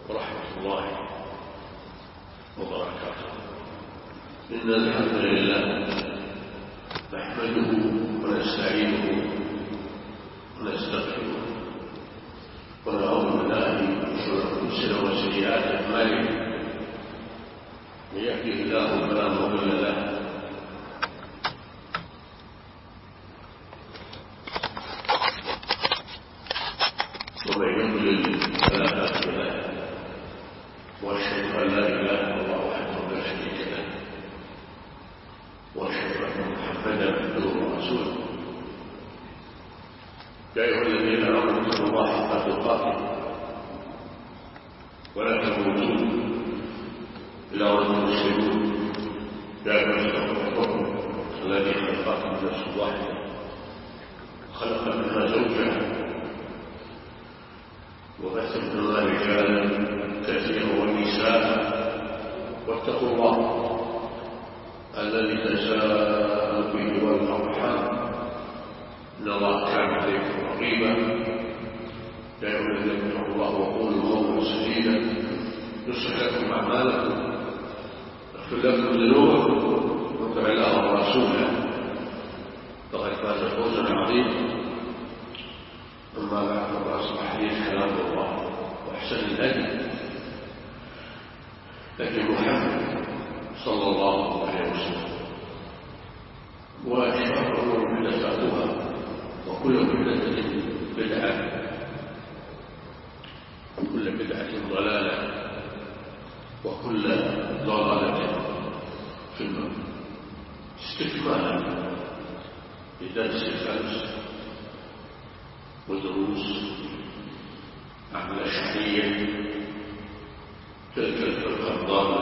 ورحمة الله وبركاته. إن الحمد لله نحمده ونستعينه ونستغفره ونعوذ بالله من شرور أنفسنا وسيئات أعمالنا، من يهده الله فلا مضل له ومن يضلل فلا هادي له، واشهد ان لا اله الا الله وحده لا شريك له، واشهد ان محمدا عبده ورسوله. يا ايها الذين امنوا اتقوا الله حق تقاته ولا تموتون الا وانتم مسلمون. يا ايها الذين اتقوا الذي خلقكم من نفس واحده خلق منها زوجها وبث منهما رجالا كثيرا ونساء، واتقوا الله الذي تساءلون به والارحام ان الله كان عليكم رقيبا. يا ايها الذين اتقوا الله وقولوا قولا سديدا يصلح لكم اعمالكم ويغفر لكم ذنوبكم، ويطع الله ورسوله فقد فاز فوزا عظيما. أما بعد فأصبح حديث كلام الله وأحسن الهدي هدي محمد صلى الله عليه وسلم، وشر الأمور محدثاتها وكل محدثة بدعة وكل بدعة ضلالة وكل ضلالة في النار. استكمالا لدرس الخمس ودروس عن الأشعرية، تلك الفرقة الضالة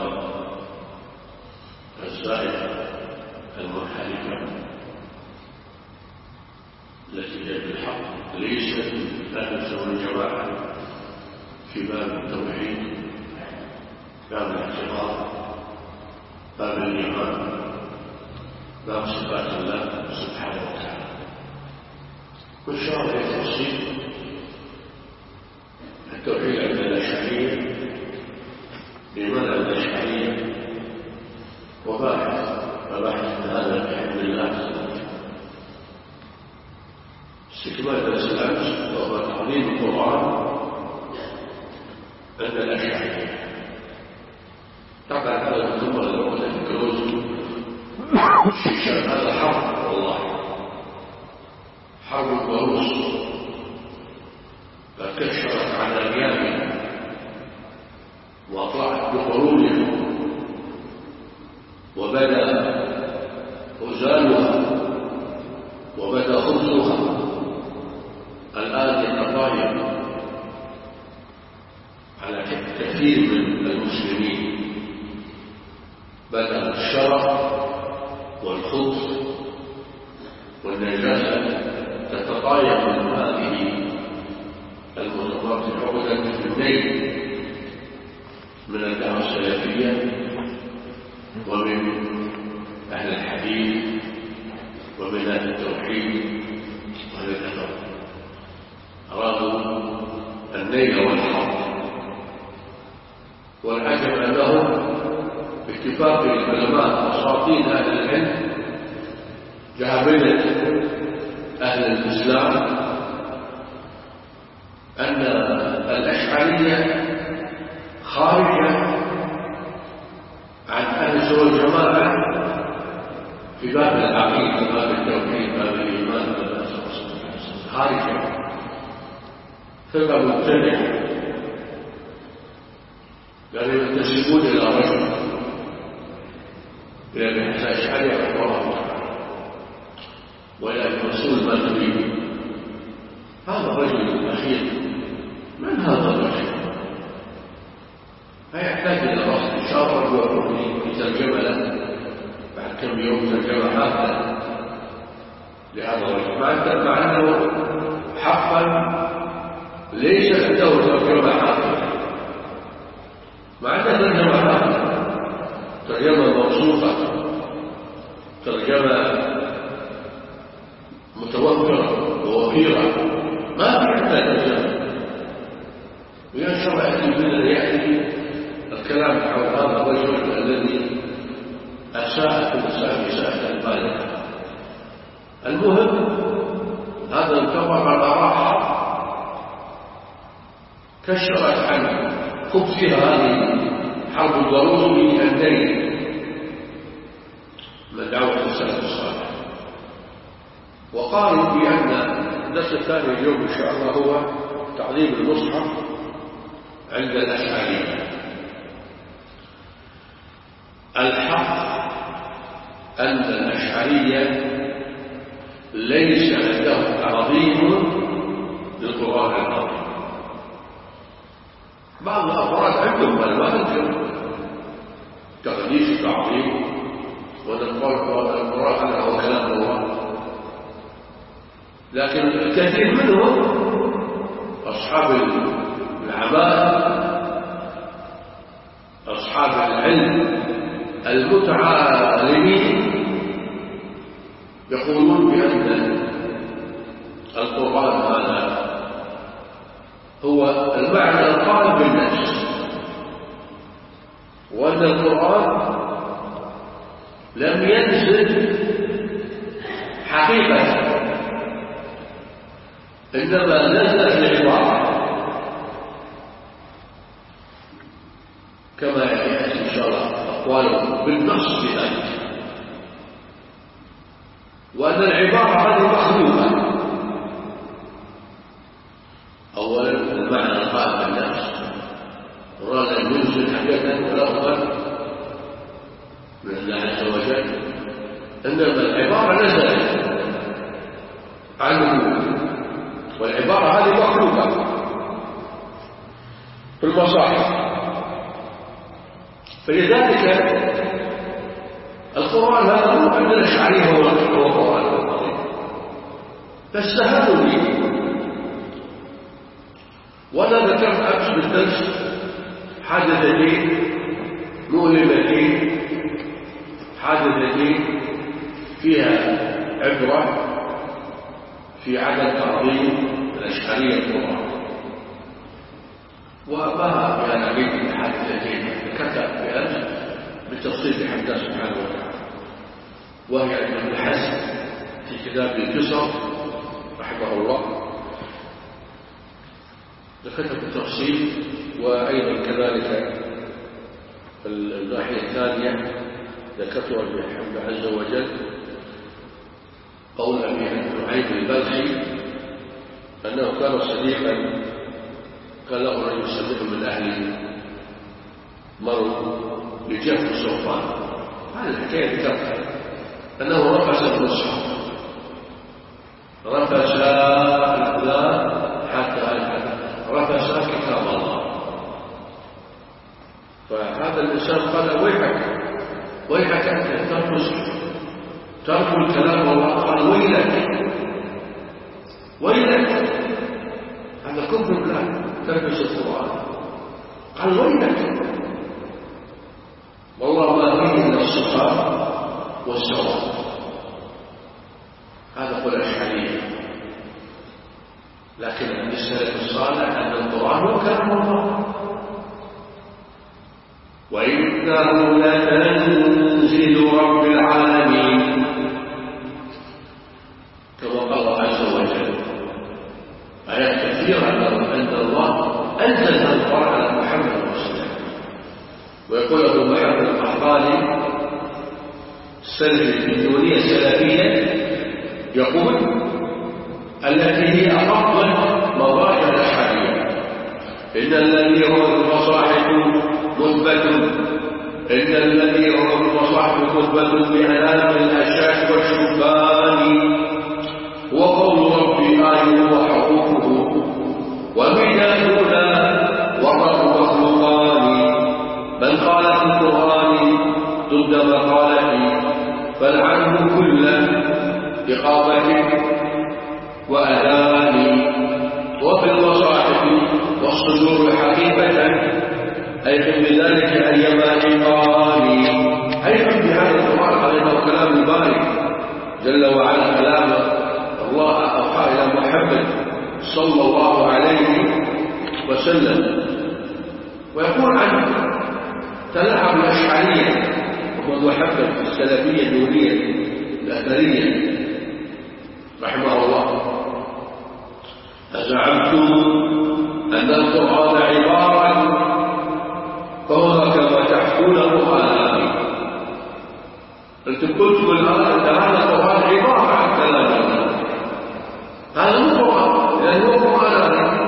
الزائدة المنحرفة التي هي بالحق ليست أهل السنة والجماعة في باب التوحيد، باب الاعتقاد، باب الإيمان، باب صفات الله سبحانه وتعالى. والشرع لتفصيل التوحيد عند الأشعرية، الإيمان عند الأشعرية، وباحث هذا بحمد الله. استكمال درس الأمس وهو تعظيم القرآن عند الأشعرية. طبعا هذا الأمر الوقت الكروز الشيشان هذا حرب، والله حرب الضروس، فكشفت عن أيامها وأطلعت بخروجها وبدا غزالها وبدا خبزها. الآن يتطاير على كثير من المسلمين، بدا الشرف والخبز والنجاسة تتطاير من هذه المنظمات العقدة في الليل من الدعوة السلفية ومن أهل الحديث ومن أهل التوحيد وأهل الأثر. أرادوا النيل والحظ، والعجب أنهم باتفاق العلماء وأساطين أهل العلم جهبلة أهل الإسلام أن الأشعرية خارجة عن أهل السنة والجماعة في باب العقيدة، باب التوحيد، باب الإيمان، باب الأساس، خارجة فرقة مبتدعة، لأنهم ينتسبون إلى رجل، إلى الأشعرية رحمه الله وإلى الرسول الماتريدي. هذا الرجل الأخير من هذا الرجل؟ فيحتاج إلى رأس إشارة وترجمة له بعد كم يوم، ترجمة حافة لهذا الرجل، مع أنه حقا ليس عنده ترجمة حافة، مع أنه ترجمة حافة، ترجمة موصوفة، ترجمة متوفرة ووفيرة، ما في حتى ترجمة. وينشر يأتي الكلام حول هذا الرجل الذي أساءت الإنسان إساءة بالغة. المهم هذا انتظر الآراء كشرت عنه خبثها هذه حرب الضروس من أندين من دعوة السلف الصالح، وقالوا بأن الدرس الثاني اليوم إن شاء الله هو تعظيم المصحف عند الأشعرية. الحق أن الأشعرية ليس عندهم تعظيم للقرآن العظيم. بعض الأفراد عندهم بل ما يمكن تقديس التعظيم ونقول القرآن هو كلام الله، لكن الكثير منهم أصحاب العباد أصحاب العلم المتعالمين يقولون بأن القرآن هذا هو المعنى القائم بالنفس، وأن القرآن لم ينزل حقيقة، إنما نزلت العبارة كما يأتي إن شاء الله أقواله بالنص بذلك، وأن العبارة هذه مخلوقة. أولا المعنى القائم بالنفس أراد أن ينزل حقيقة ولفظا من الله عز وجل، إنما العبارة نزلت عنه، والعبارة هذه مخلوقة في المصاحف. فلذلك القرآن هذا هو عند الأشعرية هو القرآن العظيم، فاستهانوا به. وأنا ذكرت أمس بالدرس حادثتين مؤلمتين، حادثتين فيها عبرة في عدم تعظيم الأشعرية القرآن. وما يعني أريد الحادثتين ذكرتها في أمس بالتفصيل بحمد الله سبحانه وتعالى، وهي أن ابن حزم في كتاب القصص رحمه الله ذكرتها بالتفصيل، وأيضا كذلك الناحية الثانية ذكرتها بحمد الله عز وجل قول أبي نعيم البلخي أنه كان صديقا قال له رجل صديق من أهل مرض لجهة السلطان. هذه الحكاية ذكرتها أنه رفس المصحف، رفس حتى رفس كتاب الله. فهذا الإنسان قال ويحك أنت ترك الكلام والله. قال ويلك هذا كفر بالله تلبس القرآن. قال ويلك والله ما فيه إلا الصفاء والسواء. هذا هو الأشعرية. لكن السلف الصالح أن القرآن هو كلام الله، وإنه لتنزيل رب العالمين كما قال الله عز وجل. آيات كثيرة أن الله أنزل القرآن على محمد صلى الله عليه وسلم. ويقول أبو محمد القحطاني السلفي الدينية السلفية يقول التي هي أفضل مظاهر الأشعرية: إن الذي هو المصاحف مثبت، إن الذي هو المصاحف مثبت بألام الأشاك والشبان، وقول ربي آيه وحقوقه ومدادنا والرب مخلوقان. من قال في القرآن ضد مقالته فالعنه كل إقامة وأذان. وفي المصاحف والصدور حقيقة أيضا بذلك أيما إقامي، أيضا بهذا القرآن عليه كلام الباري جل وعلا، كلام الله أوحى إلى محمد صلى الله عليه وسلم. ويقول عن تلاعب الأشعرية وهو محبب السلفية النورية الأثرية رحمه الله: أزعمتم أن القرآن عبارة فهو كما تحكونه آلامي. أنتم قلتم الآن أن هذا القرآن عبارة عن كلام الله، هذا مو قرآن لأنه قرآن آلامي.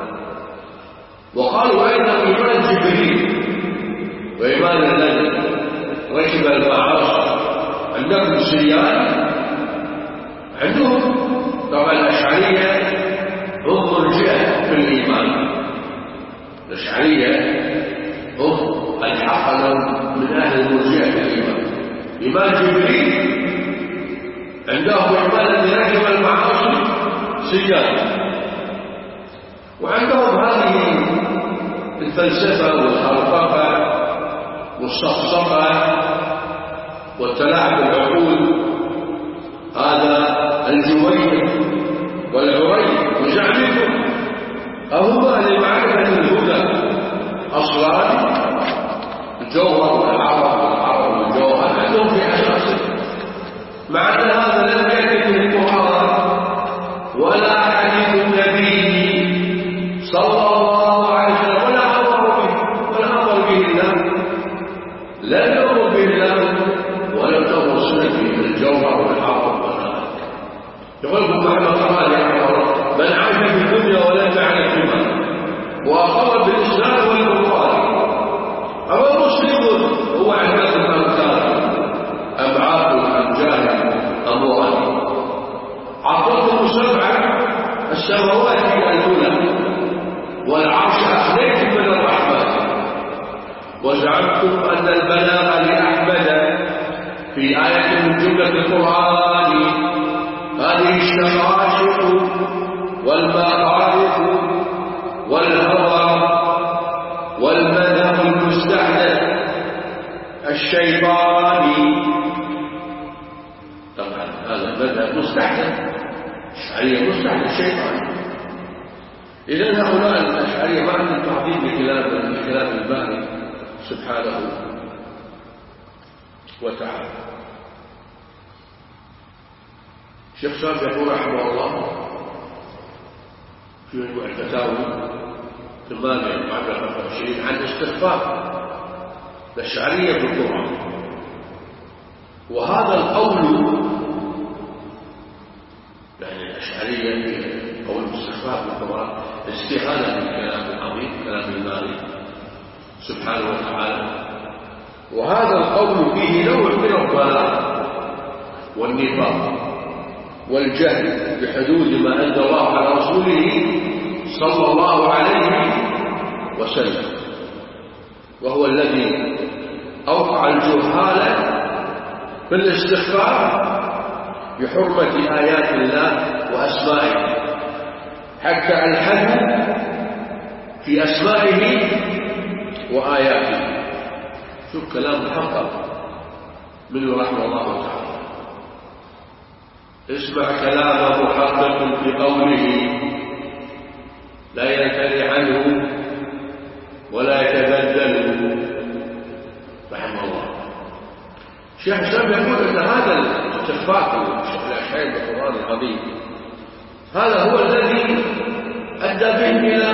وقالوا أيضا إيمان جبريل وإيمان الذي ركب المعاصي عندكم سريان، عندهم طبعا الأشعرية هم مرجئة في الإيمان. الأشعرية هم الحقل من أهل المرجئة في الإيمان. إيمان جبريل عندهم إيمان الذي ركب المعاصي سريان، وعندهم هذه الفلسفة والخرفقة والصفصفة والتلاعب بالعقول، هذا الجويد والعري وزعمكم أهما لمعرفة الهدى أصلان الجوهر والعرب والجوهر عندهم في أساسه، مع أن هذا لم يأتي به القرآن ولا حديث النبي صلى الله عليه وسلم ولا أمر به الله، لا يأمر به الله ولا تأمر سنته من الجوهر والعرب والعرب. يقول ابن محمد قال من عاش في الدنيا ولم يعرف بها وأقر بالإسلام والقرآن أما مسلم هو عباد الأمثال أم عاقل أم جاهل أم مؤمن. عطلتم سبع السماوات الأولى والعرش أخليتم من الرحمن، وزعمتم أن البلاغ لأحمد في آية من جملة القرآن هذه الشقاشق والمخالف والهوى والمذهب المستحدث الشيطاني. طبعا هذا المذهب مستحدث، الأشعرية مستحدث شيطاني. إذن هؤلاء الأشعرية ما عندهم تعظيم لكلام الباري سبحانه وتعالى. الشيخ سامي يقول رحمه الله في مجموع الفتاوي 8/25 عن استخفاف الأشعرية بالقرآن، وهذا القول يعني الأشعرية في قول الاستخفاف بالقرآن استهانة بالكلام العظيم كلام الباري سبحانه وتعالى، وهذا القول فيه نوع من الضلال والنفاق والجهل بحدود ما أنزل الله على رسوله صلى الله عليه وسلم، وهو الذي أوقع الجهال في الاستخفاف بحرمة آيات الله وأسمائه، حتى الحد في أسمائه وآياته. شوف كلام محقق منه رحمه الله تعالى. اسمع كلام محقق في قوله لا ينتهي عنه ولا يتبدل رحمه الله. الشيخ الإسلام يقول أن هذا الاستخفاف الأشعار بالقرآن العظيم هذا هو الذي أدى به إلى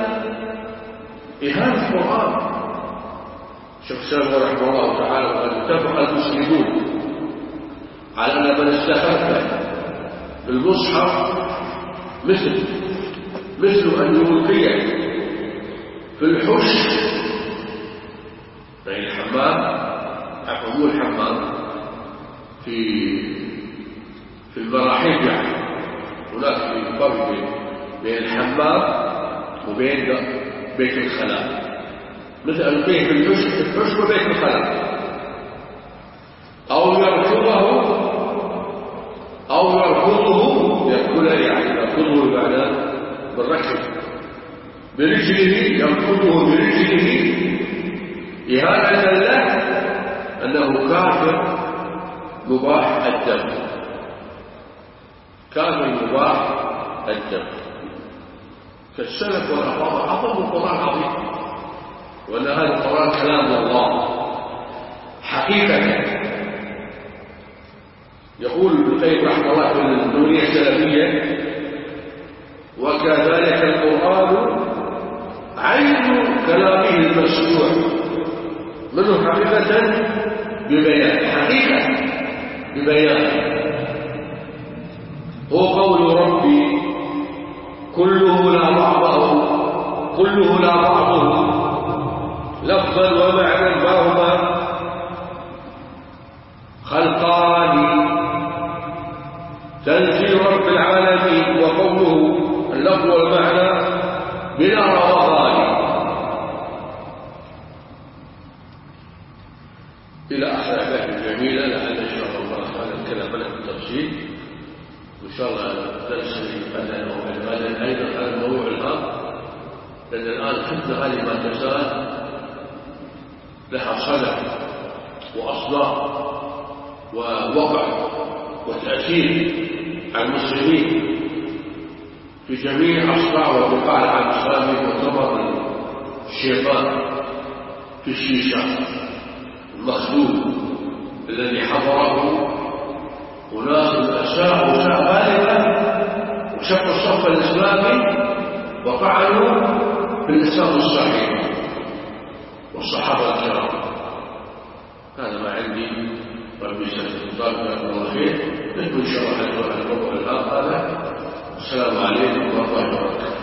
إهانة القرآن. الشيخ الإسلام رحمه الله تعالى وقد اتفق المسلمون على أن من استخف بالمصحف مثل أن يلقي في الحش بين الحمام عفوا الحمام في المراحيض، يعني هناك في فرق بين الحمام وبين بيت الخلاء، مثل ألقيه في الحش وبيت الخلاء، أو يرفضه يأكله، يعني يرفضه بعد بالركب برجله، يرفضه برجله إهانة له أنه كافر مباح الدم، كافر مباح الدم. فالسلف والأفاضل حفظوا القرآن العظيم وأن هذا القرآن كلام الله حقيقة. يقول ابن القيم رحمه الله في النونية السلفية: وكذلك القرآن عين كلامه المسموع منه حقيقة ببيان، حقيقة ببيان. هو قول ربي كله لا بعضه لفظا ومعنى فهما خلقان. تنزيل رب العالمين وقوله اللفظ والمعنى بلا روغان، إلى آخر آيات جميلة. لعل إن شاء الله هذا الكلام له بالتفصيل، وإن شاء الله درس بدل وبدل أيضا على الموضوع الآن، لأن الآن الفتنة هذه ما تزال لها صدى وأصداء ووقع وتأثير على المسلمين في جميع أصداع وبقاع العالم الإسلامي. وثمر الشيطان في الشيشة المخزون الذي حضره أناس أساءوا غالبا وشقوا الصف الإسلامي وطعنوا بالإسلام الصحيح والصحابة الكرام. هذا ما عندي، ربي سيطلق لكم الله خير. نحن إن شاء الله على الموضوع الآخر. السلام عليكم ورحمة الله وبركاته.